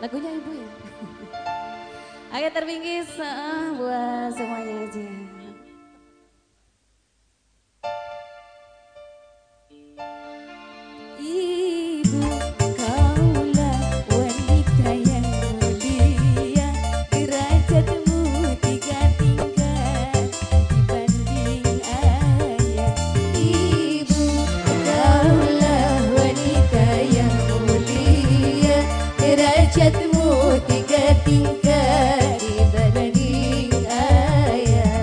Lagunya ibu ya. Oke terbingkis buat semuanya aja. Ibu, kaulah wanita yang mulia, derajatmu tiga tingkat dibanding ayah. Ibu, kaulah wanita yang mulia, derajatmu tiga tingkat dibanding ayah.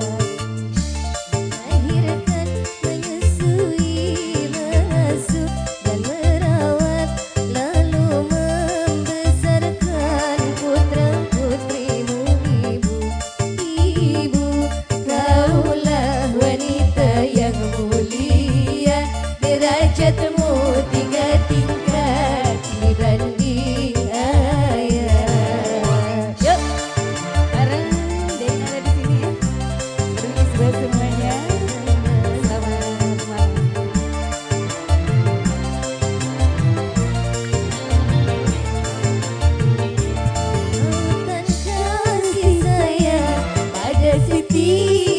Melahirkan, menyusui, mengasuh dan merawat, lalu membesarkan putra-putrimu. Ibu, ibu, kaulah wanita yang mulia, derajatmu tiga tingkat dibanding ayah. Yuk, bareng Dena ada di sini ya. Terus buat semuanya, selamat malam. Lautan kasih sayang pada Siti